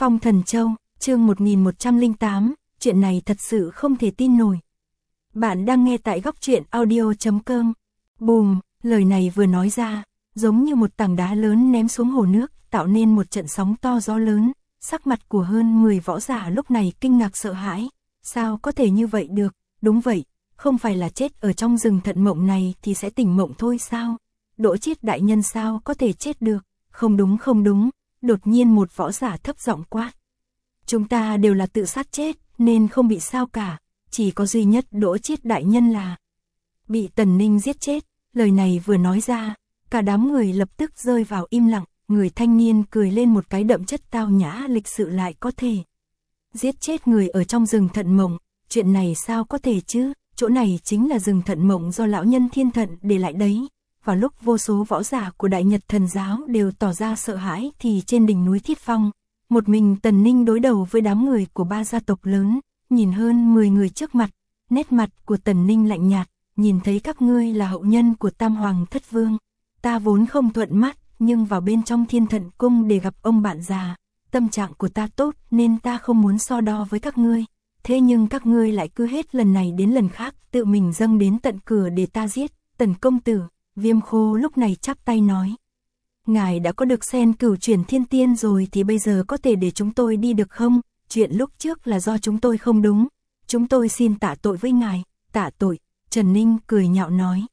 Phong Thần Châu, chương 1108, chuyện này thật sự không thể tin nổi. Bạn đang nghe tại góc truyện audio.com. Bùm, lời này vừa nói ra, giống như một tảng đá lớn ném xuống hồ nước, tạo nên một trận sóng to gió lớn. Sắc mặt của hơn 10 võ giả lúc này kinh ngạc sợ hãi. Sao có thể như vậy được? Đúng vậy, không phải là chết ở trong rừng thận mộng này thì sẽ tỉnh mộng thôi sao? Đỗ Chiết đại nhân sao có thể chết được? Không đúng. Đột nhiên một võ giả thấp giọng quát. Chúng ta đều là tự sát chết, nên không bị sao cả, chỉ có duy nhất Đỗ Chiết đại nhân là bị Tần Ninh giết chết. Lời này vừa nói ra, cả đám người lập tức rơi vào im lặng. Người thanh niên cười lên một cái đậm chất tao nhã lịch sự lại có thể giết chết người ở trong rừng thận mộng. Chuyện này sao có thể chứ? Chỗ này chính là rừng thận mộng do lão nhân Thiên Thận để lại đấy. Vào lúc vô số võ giả của Đại Nhật Thần Giáo đều tỏ ra sợ hãi thì trên đỉnh núi Thiết Phong, một mình Tần Ninh đối đầu với đám người của ba gia tộc lớn, nhìn hơn 10 người trước mặt, nét mặt của Tần Ninh lạnh nhạt, nhìn thấy các ngươi là hậu nhân của Tam Hoàng Thất Vương, ta vốn không thuận mắt, nhưng vào bên trong Thiên Thận Cung để gặp ông bạn già, tâm trạng của ta tốt nên ta không muốn so đo với các ngươi, thế nhưng các ngươi lại cứ hết lần này đến lần khác tự mình dâng đến tận cửa để ta giết. Tần công tử, Viêm Khô lúc này chắp tay nói. Ngài đã có được sen cửu chuyển thiên tiên rồi thì bây giờ có thể để chúng tôi đi được không? Chuyện lúc trước là do chúng tôi không đúng. Chúng tôi xin tạ tội với ngài. Tạ tội, Trần Ninh cười nhạo nói.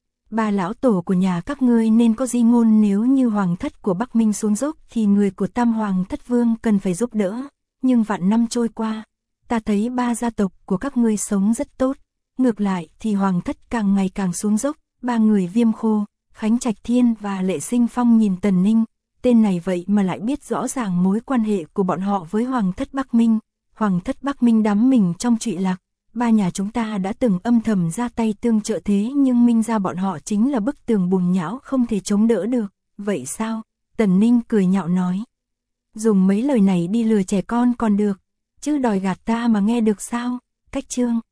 Ba lão tổ của nhà các ngươi nên có di ngôn, nếu như hoàng thất của Bắc Minh xuống dốc thì người của Tam Hoàng Thất Vương cần phải giúp đỡ. Nhưng vạn năm trôi qua, ta thấy ba gia tộc của các ngươi sống rất tốt. Ngược lại thì hoàng thất càng ngày càng xuống dốc. Ba người Viêm Khô, Khánh Trạch Thiên và Lệ Sinh Phong nhìn Tần Ninh, tên này vậy mà lại biết rõ ràng mối quan hệ của bọn họ với Hoàng thất Bắc Minh. Hoàng thất Bắc Minh đắm mình trong trụy lạc, ba nhà chúng ta đã từng âm thầm ra tay tương trợ thế nhưng Minh gia bọn họ chính là bức tường bùn nhão không thể chống đỡ được. Vậy sao? Tần Ninh cười nhạo nói. Dùng mấy lời này đi lừa trẻ con còn được, chứ đòi gạt ta mà nghe được sao? Cách chương